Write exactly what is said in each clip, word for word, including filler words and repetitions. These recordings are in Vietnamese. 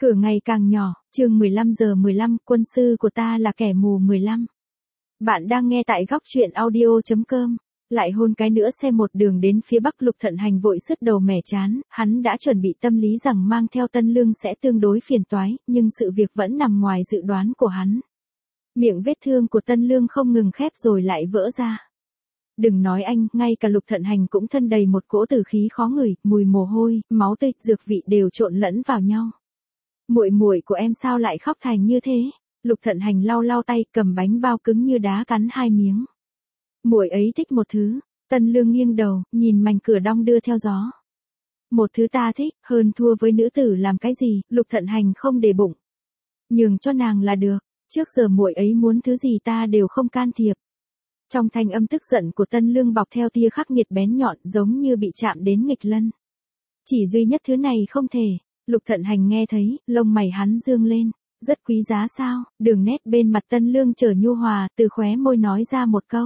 Cửa ngày càng nhỏ, chương mười lăm giờ mười lăm, quân sư của ta là kẻ mù mười lăm. Bạn đang nghe tại góc truyện audio chấm com. Lại hôn cái nữa xe một đường đến phía bắc. Lục Thận Hành vội sứt đầu mẻ chán, hắn đã chuẩn bị tâm lý rằng mang theo Tân Lương sẽ tương đối phiền toái, nhưng sự việc vẫn nằm ngoài dự đoán của hắn. Miệng vết thương của Tân Lương không ngừng khép rồi lại vỡ ra. Đừng nói anh, ngay cả Lục Thận Hành cũng thân đầy một cỗ tử khí khó ngửi, mùi mồ hôi, máu tươi, dược vị đều trộn lẫn vào nhau. Muội muội của em sao lại khóc thành như thế? Lục Thận Hành lau lau tay, cầm bánh bao cứng như đá cắn hai miếng. Muội ấy thích một thứ. Tân Lương nghiêng đầu, nhìn mảnh cửa đong đưa theo gió. Một thứ ta thích, hơn thua với nữ tử làm cái gì? Lục Thận Hành không để bụng. Nhường cho nàng là được. Trước giờ muội ấy muốn thứ gì ta đều không can thiệp. Trong thanh âm tức giận của Tân Lương bọc theo tia khắc nghiệt bén nhọn, giống như bị chạm đến nghịch lân. Chỉ duy nhất thứ này không thể. Lục Thận Hành nghe thấy, lông mày hắn dương lên. Rất quý giá sao? Đường nét bên mặt Tân Lương trở nhu hòa, từ khóe môi nói ra một câu.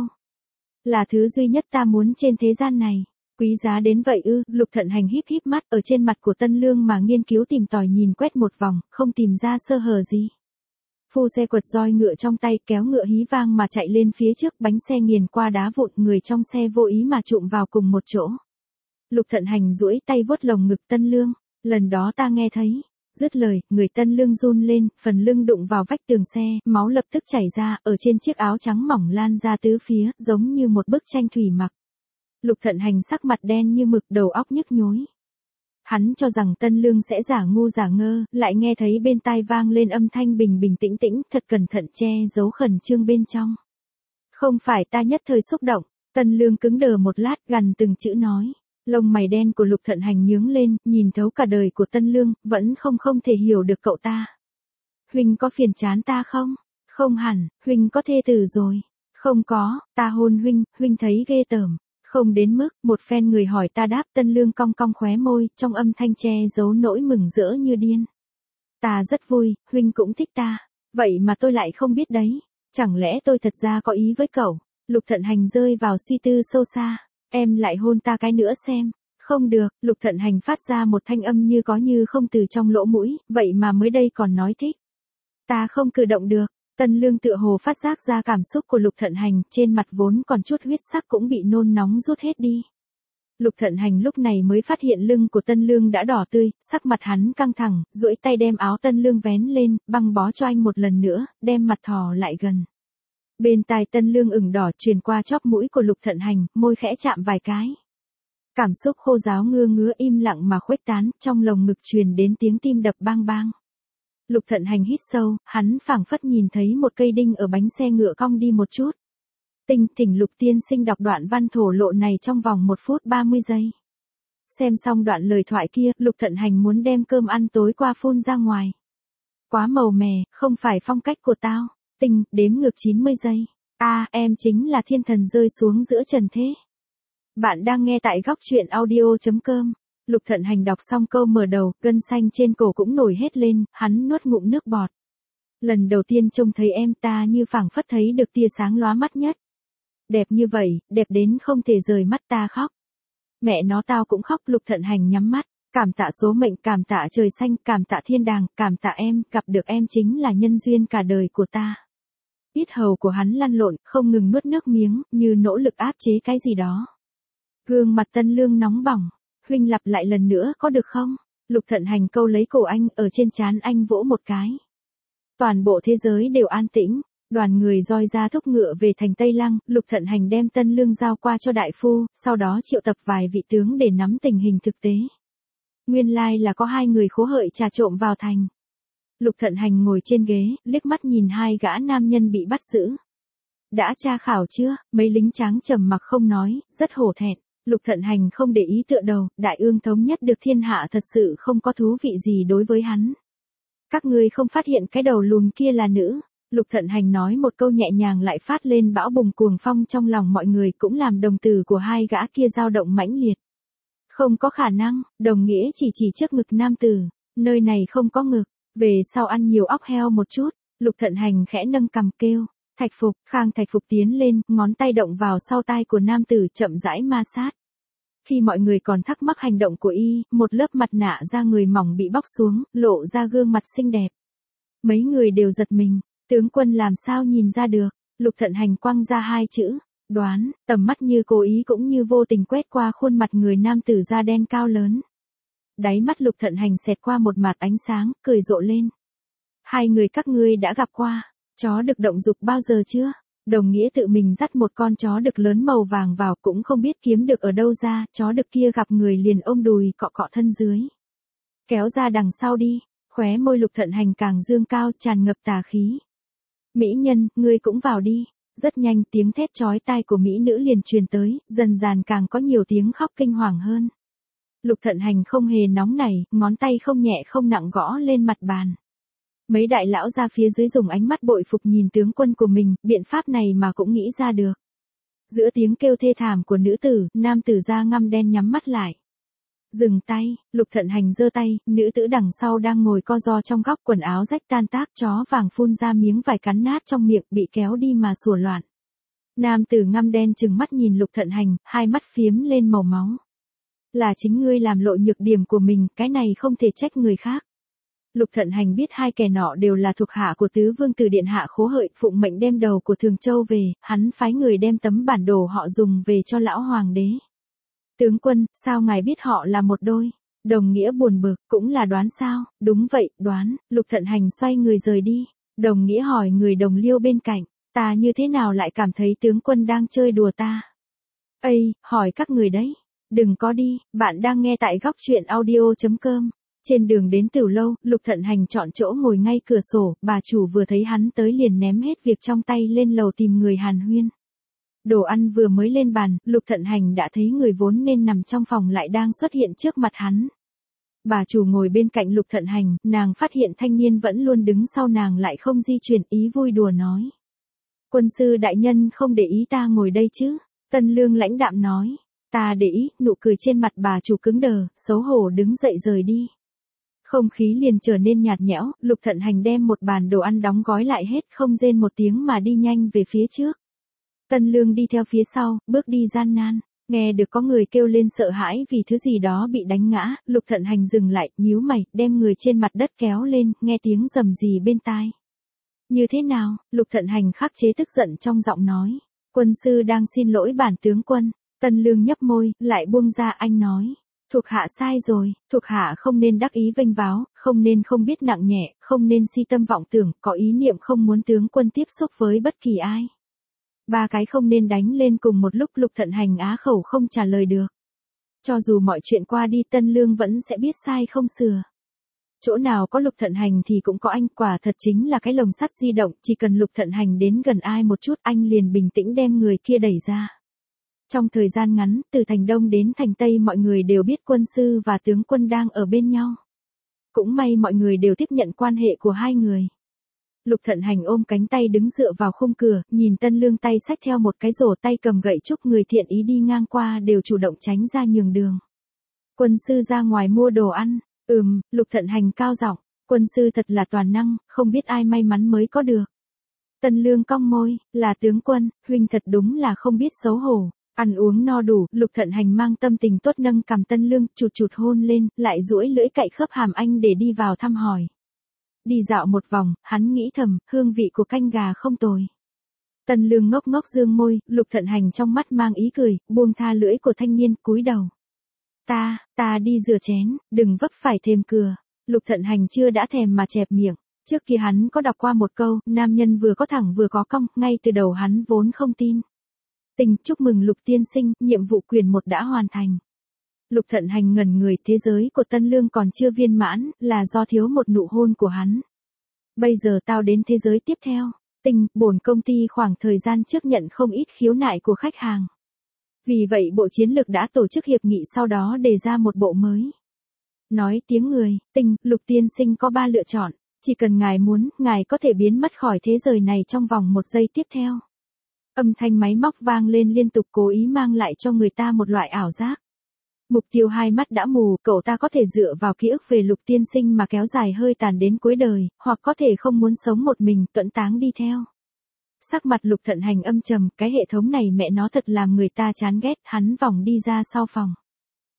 Là thứ duy nhất ta muốn trên thế gian này. Quý giá đến vậy ư? Lục Thận Hành híp híp mắt ở trên mặt của Tân Lương mà nghiên cứu tìm tòi nhìn quét một vòng, không tìm ra sơ hở gì. Phu xe quật roi ngựa trong tay, kéo ngựa hí vang mà chạy lên phía trước, bánh xe nghiền qua đá vụn, người trong xe vô ý mà trụm vào cùng một chỗ. Lục Thận Hành duỗi tay vuốt lồng ngực Tân Lương. Lần đó ta nghe thấy. Dứt lời, người Tân Lương run lên, phần lưng đụng vào vách tường xe, máu lập tức chảy ra, ở trên chiếc áo trắng mỏng lan ra tứ phía, giống như một bức tranh thủy mặc. Lục Thận Hành sắc mặt đen như mực, đầu óc nhức nhối. Hắn cho rằng Tân Lương sẽ giả ngu giả ngơ, lại nghe thấy bên tai vang lên âm thanh bình bình tĩnh tĩnh, thật cẩn thận che giấu khẩn trương bên trong. Không phải ta nhất thời xúc động. Tân Lương cứng đờ một lát, gằn từng chữ nói. Lông mày đen của Lục Thận Hành nhướng lên, nhìn thấu cả đời của Tân Lương, vẫn không không thể hiểu được cậu ta. Huynh có phiền chán ta không? Không hẳn. Huynh có thê tử rồi? Không có. Ta hôn huynh, huynh thấy ghê tởm. Không đến mức. Một phen người hỏi ta đáp. Tân Lương cong cong khóe môi, trong âm thanh che giấu nỗi mừng rỡ như điên. Ta rất vui, huynh cũng thích ta. Vậy mà tôi lại không biết đấy. Chẳng lẽ tôi thật ra có ý với cậu? Lục Thận Hành rơi vào suy tư sâu xa. Em lại hôn ta cái nữa xem. Không được. Lục Thận Hành phát ra một thanh âm như có như không từ trong lỗ mũi, vậy mà mới đây còn nói thích. Ta không cử động được. Tân Lương tựa hồ phát giác ra cảm xúc của Lục Thận Hành, trên mặt vốn còn chút huyết sắc cũng bị nôn nóng rút hết đi. Lục Thận Hành lúc này mới phát hiện lưng của Tân Lương đã đỏ tươi, sắc mặt hắn căng thẳng, duỗi tay đem áo Tân Lương vén lên, băng bó cho anh một lần nữa, đem mặt thò lại gần. Bên tai Tân Lương ửng đỏ truyền qua chóp mũi của Lục Thận Hành, môi khẽ chạm vài cái. Cảm xúc khô ráo ngưa ngứa im lặng mà khuếch tán, trong lồng ngực truyền đến tiếng tim đập bang bang. Lục Thận Hành hít sâu, hắn phảng phất nhìn thấy một cây đinh ở bánh xe ngựa cong đi một chút. Tinh thỉnh Lục tiên sinh đọc đoạn văn thổ lộ này trong vòng một phút ba mươi giây. Xem xong đoạn lời thoại kia, Lục Thận Hành muốn đem cơm ăn tối qua phun ra ngoài. Quá màu mè, không phải phong cách của tao. Tinh, đếm ngược chín mươi giây. A, à, em chính là thiên thần rơi xuống giữa trần thế. Bạn đang nghe tại góc truyện audio chấm com. Lục Thận Hành đọc xong câu mở đầu, gân xanh trên cổ cũng nổi hết lên, hắn nuốt ngụm nước bọt. Lần đầu tiên trông thấy em ta như phảng phất thấy được tia sáng lóa mắt nhất. Đẹp như vậy, đẹp đến không thể rời mắt ta khóc. Mẹ nó tao cũng khóc. Lục Thận Hành nhắm mắt. Cảm tạ số mệnh, cảm tạ trời xanh, cảm tạ thiên đàng, cảm tạ em, gặp được em chính là nhân duyên cả đời của ta. Yết hầu của hắn lăn lộn, không ngừng nuốt nước miếng, như nỗ lực áp chế cái gì đó. Gương mặt Tân Lương nóng bỏng. Huynh lặp lại lần nữa có được không? Lục Thận Hành câu lấy cổ anh, ở trên trán anh vỗ một cái. Toàn bộ thế giới đều an tĩnh. Đoàn người roi ra thúc ngựa về thành Tây Lăng. Lục Thận Hành đem Tân Lương giao qua cho đại phu, sau đó triệu tập vài vị tướng để nắm tình hình thực tế. Nguyên lai là có hai người khố hợi trà trộm vào thành. Lục Thận Hành ngồi trên ghế, liếc mắt nhìn hai gã nam nhân bị bắt giữ. Đã tra khảo chưa? Mấy lính tráng trầm mặc không nói, rất hổ thẹn. Lục Thận Hành không để ý tựa đầu, đại ương thống nhất được thiên hạ thật sự không có thú vị gì đối với hắn. Các ngươi không phát hiện cái đầu lùn kia là nữ. Lục Thận Hành nói một câu nhẹ nhàng lại phát lên bão bùng cuồng phong trong lòng mọi người, cũng làm đồng tử của hai gã kia dao động mãnh liệt. Không có khả năng. Đồng nghĩa chỉ chỉ trước ngực nam tử. Nơi này không có ngực. Về sau ăn nhiều óc heo một chút. Lục Thận Hành khẽ nâng cằm kêu. Thạch Phục. Khang Thạch Phục tiến lên, ngón tay động vào sau tai của nam tử chậm rãi ma sát. Khi mọi người còn thắc mắc hành động của y, một lớp mặt nạ da người mỏng bị bóc xuống, lộ ra gương mặt xinh đẹp. Mấy người đều giật mình, tướng quân làm sao nhìn ra được, Lục Thận Hành quăng ra hai chữ, đoán, tầm mắt như cố ý cũng như vô tình quét qua khuôn mặt người nam tử da đen cao lớn. Đáy mắt Lục Thận Hành xẹt qua một mạt ánh sáng, cười rộ lên. Hai người các ngươi đã gặp qua, chó đực động dục bao giờ chưa? Đồng nghĩa tự mình dắt một con chó đực lớn màu vàng vào cũng không biết kiếm được ở đâu ra, chó đực kia gặp người liền ôm đùi cọ cọ thân dưới. Kéo ra đằng sau đi, khóe môi Lục Thận Hành càng dương cao tràn ngập tà khí. Mỹ nhân, ngươi cũng vào đi. Rất nhanh tiếng thét chói tai của mỹ nữ liền truyền tới, dần dàn càng có nhiều tiếng khóc kinh hoàng hơn. Lục Thận Hành không hề nóng nảy, ngón tay không nhẹ không nặng gõ lên mặt bàn. Mấy đại lão ra phía dưới dùng ánh mắt bội phục nhìn tướng quân của mình, biện pháp này mà cũng nghĩ ra được. Giữa tiếng kêu thê thảm của nữ tử, nam tử da ngăm đen nhắm mắt lại. Dừng tay, Lục Thận Hành giơ tay, nữ tử đằng sau đang ngồi co ro trong góc quần áo rách tan tác, chó vàng phun ra miếng vải cắn nát trong miệng bị kéo đi mà sủa loạn. Nam tử ngăm đen trừng mắt nhìn Lục Thận Hành, hai mắt phiếm lên màu máu. Là chính ngươi làm lộ nhược điểm của mình, cái này không thể trách người khác. Lục Thận Hành biết hai kẻ nọ đều là thuộc hạ của tứ vương tử điện hạ Khố Hợi, phụng mệnh đem đầu của Thường Châu về, hắn phái người đem tấm bản đồ họ dùng về cho lão hoàng đế. Tướng quân, sao ngài biết họ là một đôi? Đồng Nghĩa buồn bực, cũng là đoán sao? Đúng vậy, đoán. Lục Thận Hành xoay người rời đi. Đồng Nghĩa hỏi người đồng liêu bên cạnh, ta như thế nào lại cảm thấy tướng quân đang chơi đùa ta? Ây, hỏi các người đấy. Đừng có đi, bạn đang nghe tại góc truyện audio chấm com. Trên đường đến Tửu Lâu, Lục Thận Hành chọn chỗ ngồi ngay cửa sổ, bà chủ vừa thấy hắn tới liền ném hết việc trong tay lên lầu tìm người hàn huyên. Đồ ăn vừa mới lên bàn, Lục Thận Hành đã thấy người vốn nên nằm trong phòng lại đang xuất hiện trước mặt hắn. Bà chủ ngồi bên cạnh Lục Thận Hành, nàng phát hiện thanh niên vẫn luôn đứng sau nàng lại không di chuyển, ý vui đùa nói. Quân sư đại nhân không để ý ta ngồi đây chứ? Tân Lương lãnh đạm nói. Ta để ý, nụ cười trên mặt bà chủ cứng đờ, xấu hổ đứng dậy rời đi. Không khí liền trở nên nhạt nhẽo, Lục Thận Hành đem một bàn đồ ăn đóng gói lại hết, không rên một tiếng mà đi nhanh về phía trước. Tân Lương đi theo phía sau, bước đi gian nan, nghe được có người kêu lên sợ hãi vì thứ gì đó bị đánh ngã, Lục Thận Hành dừng lại, nhíu mày, đem người trên mặt đất kéo lên, nghe tiếng rầm rì bên tai. Như thế nào? Lục Thận Hành khắc chế tức giận trong giọng nói. Quân sư đang xin lỗi bản tướng quân. Tân Lương nhấp môi, lại buông ra, anh nói. Thuộc hạ sai rồi, thuộc hạ không nên đắc ý vênh váo, không nên không biết nặng nhẹ, không nên si tâm vọng tưởng, có ý niệm không muốn tướng quân tiếp xúc với bất kỳ ai. Ba cái không nên đánh lên cùng một lúc. Lục Thận Hành á khẩu không trả lời được. Cho dù mọi chuyện qua đi Tân Lương vẫn sẽ biết sai không sửa. Chỗ nào có Lục Thận Hành thì cũng có anh, quả thật chính là cái lồng sắt di động, chỉ cần Lục Thận Hành đến gần ai một chút anh liền bình tĩnh đem người kia đẩy ra. Trong thời gian ngắn, từ thành Đông đến thành Tây mọi người đều biết quân sư và tướng quân đang ở bên nhau. Cũng may mọi người đều tiếp nhận quan hệ của hai người. Lục Thận Hành ôm cánh tay đứng dựa vào khung cửa, nhìn Tân Lương tay xách theo một cái rổ, tay cầm gậy trúc, người thiện ý đi ngang qua đều chủ động tránh ra nhường đường. Quân sư ra ngoài mua đồ ăn. Ừm, Lục Thận Hành cao giọng, quân sư thật là toàn năng, không biết ai may mắn mới có được. Tân Lương cong môi, là tướng quân, huynh thật đúng là không biết xấu hổ. Ăn uống no đủ, Lục Thận Hành mang tâm tình tốt nâng cằm Tân Lương, chụt chụt hôn lên, lại duỗi lưỡi cạy khớp hàm anh để đi vào thăm hỏi. Đi dạo một vòng, hắn nghĩ thầm, hương vị của canh gà không tồi. Tân Lương ngốc ngốc dương môi, Lục Thận Hành trong mắt mang ý cười, buông tha lưỡi của thanh niên, cúi đầu. Ta, ta đi rửa chén, đừng vấp phải thềm cửa. Lục Thận Hành chưa đã thèm mà chẹp miệng. Trước kia hắn có đọc qua một câu, nam nhân vừa có thẳng vừa có cong, ngay từ đầu hắn vốn không tin. Tình, chúc mừng Lục tiên sinh, nhiệm vụ quyền một đã hoàn thành. Lục Thận Hành ngẩn người, thế giới của Tân Lương còn chưa viên mãn, là do thiếu một nụ hôn của hắn. Bây giờ tao đến thế giới tiếp theo. Tình, bổn công ty khoảng thời gian trước nhận không ít khiếu nại của khách hàng. Vì vậy Bộ Chiến lược đã tổ chức hiệp nghị, sau đó đề ra một bộ mới. Nói tiếng người, Tình, Lục tiên sinh có ba lựa chọn. Chỉ cần ngài muốn, ngài có thể biến mất khỏi thế giới này trong vòng một giây tiếp theo. Âm thanh máy móc vang lên liên tục, cố ý mang lại cho người ta một loại ảo giác. Mục Tiêu hai mắt đã mù, cậu ta có thể dựa vào ký ức về Lục tiên sinh mà kéo dài hơi tàn đến cuối đời, hoặc có thể không muốn sống một mình, tuẫn táng đi theo. Sắc mặt Lục Thận Hành âm trầm, cái hệ thống này mẹ nó thật làm người ta chán ghét, hắn vòng đi ra sau phòng.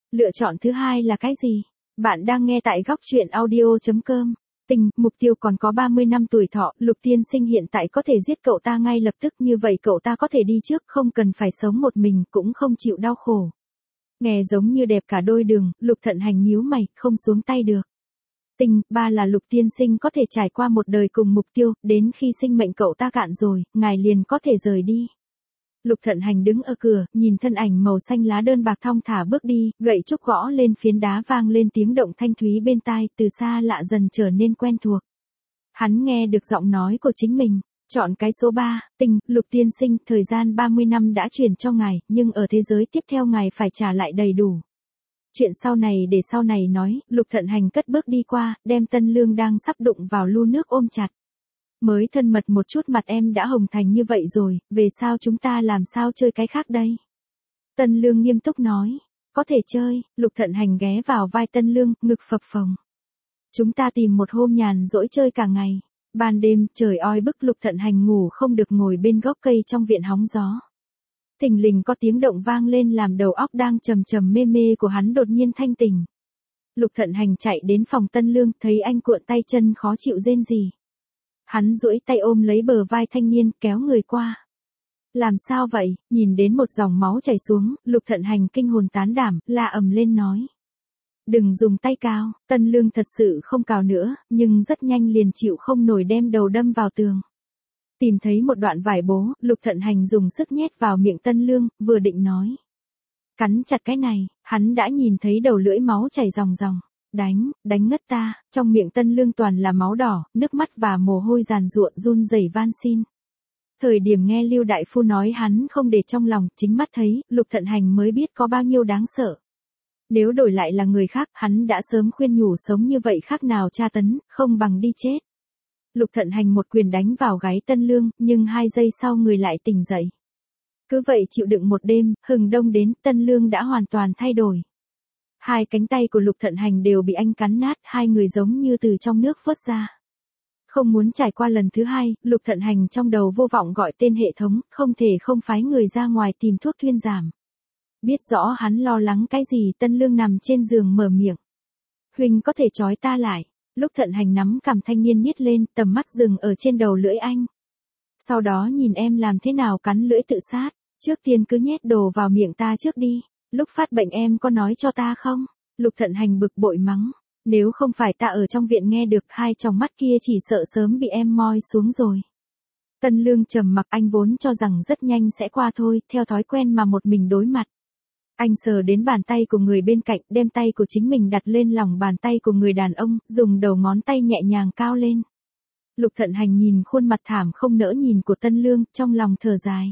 Lựa chọn thứ hai là cái gì? Bạn đang nghe tại góc chuyện audio chấm com. Tình, mục tiêu còn có ba mươi năm tuổi thọ, Lục Tiên Sinh hiện tại có thể giết cậu ta ngay lập tức, như vậy cậu ta có thể đi trước, không cần phải sống một mình, cũng không chịu đau khổ. Nghe giống như đẹp cả đôi đường, Lục Thận Hành nhíu mày, không xuống tay được. Tình, ba là Lục Tiên Sinh có thể trải qua một đời cùng mục tiêu, đến khi sinh mệnh cậu ta cạn rồi, ngài liền có thể rời đi. Lục Thận Hành đứng ở cửa, nhìn thân ảnh màu xanh lá đơn bạc thong thả bước đi, gậy trúc gõ lên phiến đá vang lên tiếng động thanh thúy bên tai, từ xa lạ dần trở nên quen thuộc. Hắn nghe được giọng nói của chính mình, chọn cái số ba, Tình, Lục Tiên Sinh, thời gian ba mươi năm đã chuyển cho ngài, nhưng ở thế giới tiếp theo ngài phải trả lại đầy đủ. Chuyện sau này để sau này nói, Lục Thận Hành cất bước đi qua, đem Tân Lương đang sắp đụng vào lu nước ôm chặt. Mới thân mật một chút mặt em đã hồng thành như vậy rồi, về sao chúng ta làm sao chơi cái khác đây? Tân Lương nghiêm túc nói, có thể chơi. Lục Thận Hành ghé vào vai Tân Lương, ngực phập phồng. Chúng ta tìm một hôm nhàn rỗi chơi cả ngày. Ban đêm, trời oi bức, Lục Thận Hành ngủ không được, ngồi bên gốc cây trong viện hóng gió. Thình lình có tiếng động vang lên làm đầu óc đang trầm trầm mê mê của hắn đột nhiên thanh tỉnh. Lục Thận Hành chạy đến phòng Tân Lương, thấy anh cuộn tay chân khó chịu rên rỉ. Hắn duỗi tay ôm lấy bờ vai thanh niên, kéo người qua. Làm sao vậy? Nhìn đến một dòng máu chảy xuống, Lục Thận Hành kinh hồn tán đảm, la ầm lên nói. Đừng dùng tay cào. Tân Lương thật sự không cào nữa, nhưng rất nhanh liền chịu không nổi đem đầu đâm vào tường. Tìm thấy một đoạn vải bố, Lục Thận Hành dùng sức nhét vào miệng Tân Lương, vừa định nói. Cắn chặt cái này, hắn đã nhìn thấy đầu lưỡi máu chảy ròng ròng. Đánh, đánh ngất ta, trong miệng Tân Lương toàn là máu đỏ, nước mắt và mồ hôi giàn giụa run rẩy van xin. Thời điểm nghe Lưu Đại Phu nói hắn không để trong lòng, chính mắt thấy, Lục Thận Hành mới biết có bao nhiêu đáng sợ. Nếu đổi lại là người khác, hắn đã sớm khuyên nhủ sống như vậy khác nào tra tấn, không bằng đi chết. Lục Thận Hành một quyền đánh vào gáy Tân Lương, nhưng hai giây sau người lại tỉnh dậy. Cứ vậy chịu đựng một đêm, hừng đông đến, Tân Lương đã hoàn toàn thay đổi. Hai cánh tay của Lục Thận Hành đều bị anh cắn nát, hai người giống như từ trong nước vớt ra. Không muốn trải qua lần thứ hai, Lục Thận Hành trong đầu vô vọng gọi tên hệ thống, không thể không phái người ra ngoài tìm thuốc thuyên giảm. Biết rõ hắn lo lắng cái gì, Tân Lương nằm trên giường mở miệng. Huynh có thể trói ta lại. Lục Thận Hành nắm cằm thanh niên niết lên, tầm mắt dừng ở trên đầu lưỡi anh. Sau đó nhìn em làm thế nào cắn lưỡi tự sát, trước tiên cứ nhét đồ vào miệng ta trước đi. Lúc phát bệnh em có nói cho ta không? Lục Thận Hành bực bội mắng. Nếu không phải ta ở trong viện nghe được, hai tròng mắt kia chỉ sợ sớm bị em moi xuống rồi. Tân Lương trầm mặc, anh vốn cho rằng rất nhanh sẽ qua thôi, theo thói quen mà một mình đối mặt. Anh sờ đến bàn tay của người bên cạnh, đem tay của chính mình đặt lên lòng bàn tay của người đàn ông, dùng đầu ngón tay nhẹ nhàng cao lên. Lục Thận Hành nhìn khuôn mặt thảm không nỡ nhìn của Tân Lương, trong lòng thở dài.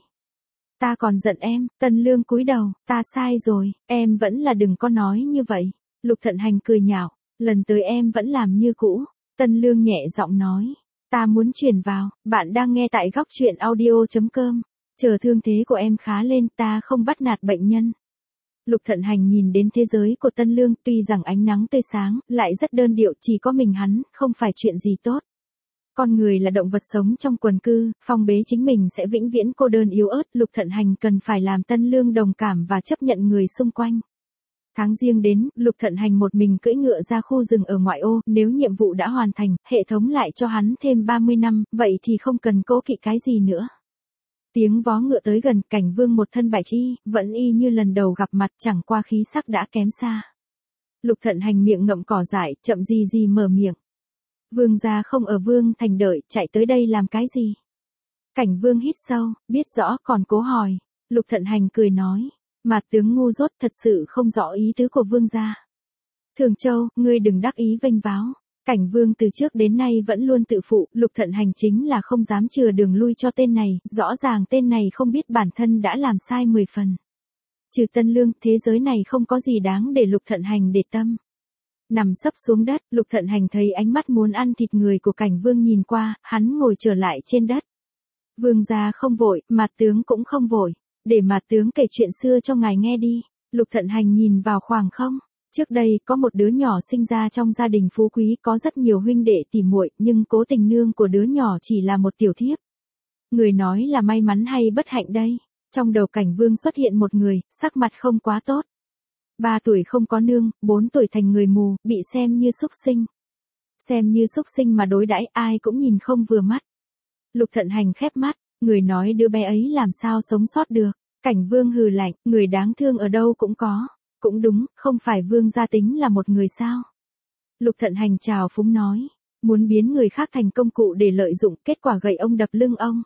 Ta còn giận em. Tân Lương cúi đầu, ta sai rồi, em vẫn là đừng có nói như vậy. Lục Thận Hành cười nhạo, lần tới em vẫn làm như cũ. Tân Lương nhẹ giọng nói, ta muốn chuyển vào. Bạn đang nghe tại góc chuyện audio chấm com. Chờ thương thế của em khá lên, ta không bắt nạt bệnh nhân. Lục Thận Hành nhìn đến thế giới của Tân Lương, tuy rằng ánh nắng tươi sáng, lại rất đơn điệu, chỉ có mình hắn, không phải chuyện gì tốt. Con người là động vật sống trong quần cư, phong bế chính mình sẽ vĩnh viễn cô đơn yếu ớt, Lục Thận Hành cần phải làm Tân Lương đồng cảm và chấp nhận người xung quanh. Tháng Giêng đến, Lục Thận Hành một mình cưỡi ngựa ra khu rừng ở ngoại ô, nếu nhiệm vụ đã hoàn thành, hệ thống lại cho hắn thêm ba mươi năm, vậy thì không cần cố kỵ cái gì nữa. Tiếng vó ngựa tới gần, Cảnh Vương một thân bạch y, vẫn y như lần đầu gặp mặt, chẳng qua khí sắc đã kém xa. Lục Thận Hành miệng ngậm cỏ dại, chậm gì gì mở miệng. Vương gia không ở Vương thành đợi, chạy tới đây làm cái gì? Cảnh Vương hít sâu, biết rõ còn cố hỏi. Lục Thận Hành cười nói, mà tướng ngu dốt, thật sự không rõ ý tứ của Vương gia. Thường Châu, ngươi đừng đắc ý vênh váo. Cảnh Vương từ trước đến nay vẫn luôn tự phụ, Lục Thận Hành chính là không dám chừa đường lui cho tên này, rõ ràng tên này không biết bản thân đã làm sai mười phần. Trừ Tân Lương, thế giới này không có gì đáng để Lục Thận Hành để tâm. Nằm sấp xuống đất, Lục Thận Hành thấy ánh mắt muốn ăn thịt người của Cảnh Vương nhìn qua, hắn ngồi trở lại trên đất. Vương gia không vội, Mạt tướng cũng không vội, để Mạt tướng kể chuyện xưa cho ngài nghe đi. Lục Thận Hành nhìn vào khoảng không. Trước đây, có một đứa nhỏ sinh ra trong gia đình phú quý, có rất nhiều huynh đệ tỉ muội, nhưng cố tình nương của đứa nhỏ chỉ là một tiểu thiếp. Người nói là may mắn hay bất hạnh đây? Trong đầu Cảnh Vương xuất hiện một người, sắc mặt không quá tốt. Ba tuổi không có nương, bốn tuổi thành người mù, bị xem như súc sinh. Xem như súc sinh mà đối đãi ai cũng nhìn không vừa mắt. Lục Thận Hành khép mắt, người nói đứa bé ấy làm sao sống sót được. Cảnh Vương hừ lạnh, người đáng thương ở đâu cũng có. Cũng đúng, không phải Vương gia tính là một người sao. Lục Thận Hành chào phúng nói, muốn biến người khác thành công cụ để lợi dụng, kết quả gậy ông đập lưng ông.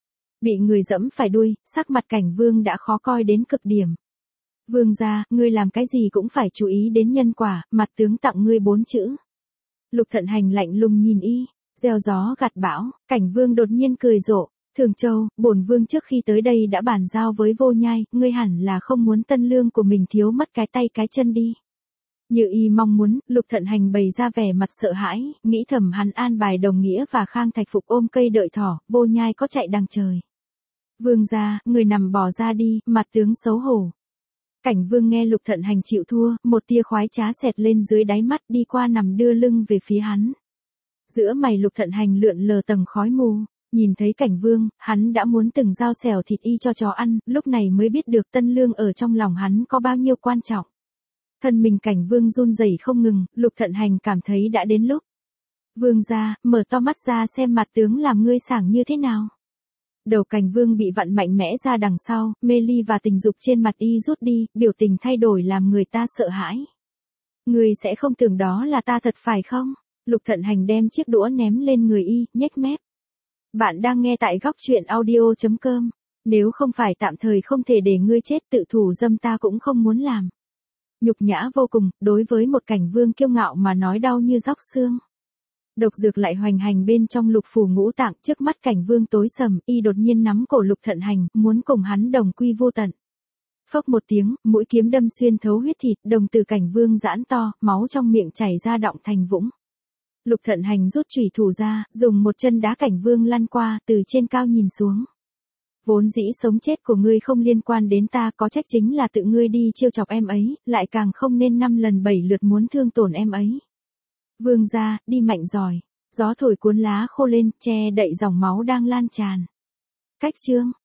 Bị người dẫm phải đuôi, sắc mặt Cảnh Vương đã khó coi đến cực điểm. Vương gia, ngươi làm cái gì cũng phải chú ý đến nhân quả, mặt tướng tặng ngươi bốn chữ. Lục Thận Hành lạnh lùng nhìn y, gieo gió gặt bão. Cảnh Vương đột nhiên cười rộ, Thường Châu, bổn vương trước khi tới đây đã bàn giao với Vô Nhai, ngươi hẳn là không muốn tân lương của mình thiếu mất cái tay cái chân đi. Như y mong muốn, Lục Thận Hành bày ra vẻ mặt sợ hãi, nghĩ thầm hắn an bài Đồng Nghĩa và Khang Thạch Phục ôm cây đợi thỏ, Vô Nhai có chạy đằng trời. Vương gia, người nằm bò ra đi, mặt tướng xấu hổ. Cảnh Vương nghe Lục Thận Hành chịu thua, một tia khoái trá xẹt lên dưới đáy mắt, đi qua nằm đưa lưng về phía hắn. Giữa mày Lục Thận Hành lượn lờ tầng khói mù, nhìn thấy Cảnh Vương, hắn đã muốn từng dao xẻo thịt y cho chó ăn, lúc này mới biết được tân lương ở trong lòng hắn có bao nhiêu quan trọng. Thân mình Cảnh Vương run rẩy không ngừng, Lục Thận Hành cảm thấy đã đến lúc. Vương gia, mở to mắt ra xem mặt tướng làm ngươi sảng như thế nào. Đầu Cảnh Vương bị vặn mạnh mẽ ra đằng sau, mê ly và tình dục trên mặt y rút đi, biểu tình thay đổi làm người ta sợ hãi. Ngươi sẽ không tưởng đó là ta thật phải không? Lục Thận Hành đem chiếc đũa ném lên người y, nhếch mép. Bạn đang nghe tại góc truyện audio chấm com. Nếu không phải tạm thời không thể để ngươi chết, tự thủ dâm ta cũng không muốn làm. Nhục nhã vô cùng, đối với một Cảnh Vương kiêu ngạo mà nói đau như róc xương. Độc dược lại hoành hành bên trong lục phủ ngũ tạng, trước mắt Cảnh Vương tối sầm, y đột nhiên nắm cổ Lục Thận Hành, muốn cùng hắn đồng quy vô tận. Phốc một tiếng, mũi kiếm đâm xuyên thấu huyết thịt, đồng tử Cảnh Vương giãn to, máu trong miệng chảy ra đọng thành vũng. Lục Thận Hành rút chủy thủ ra, dùng một chân đá Cảnh Vương lăn qua, từ trên cao nhìn xuống. Vốn dĩ sống chết của ngươi không liên quan đến ta, có trách chính là tự ngươi đi trêu chọc em ấy, lại càng không nên năm lần bảy lượt muốn thương tổn em ấy. Vương gia, đi mạnh giỏi. Gió thổi cuốn lá khô lên, che đậy dòng máu đang lan tràn. Cách chương.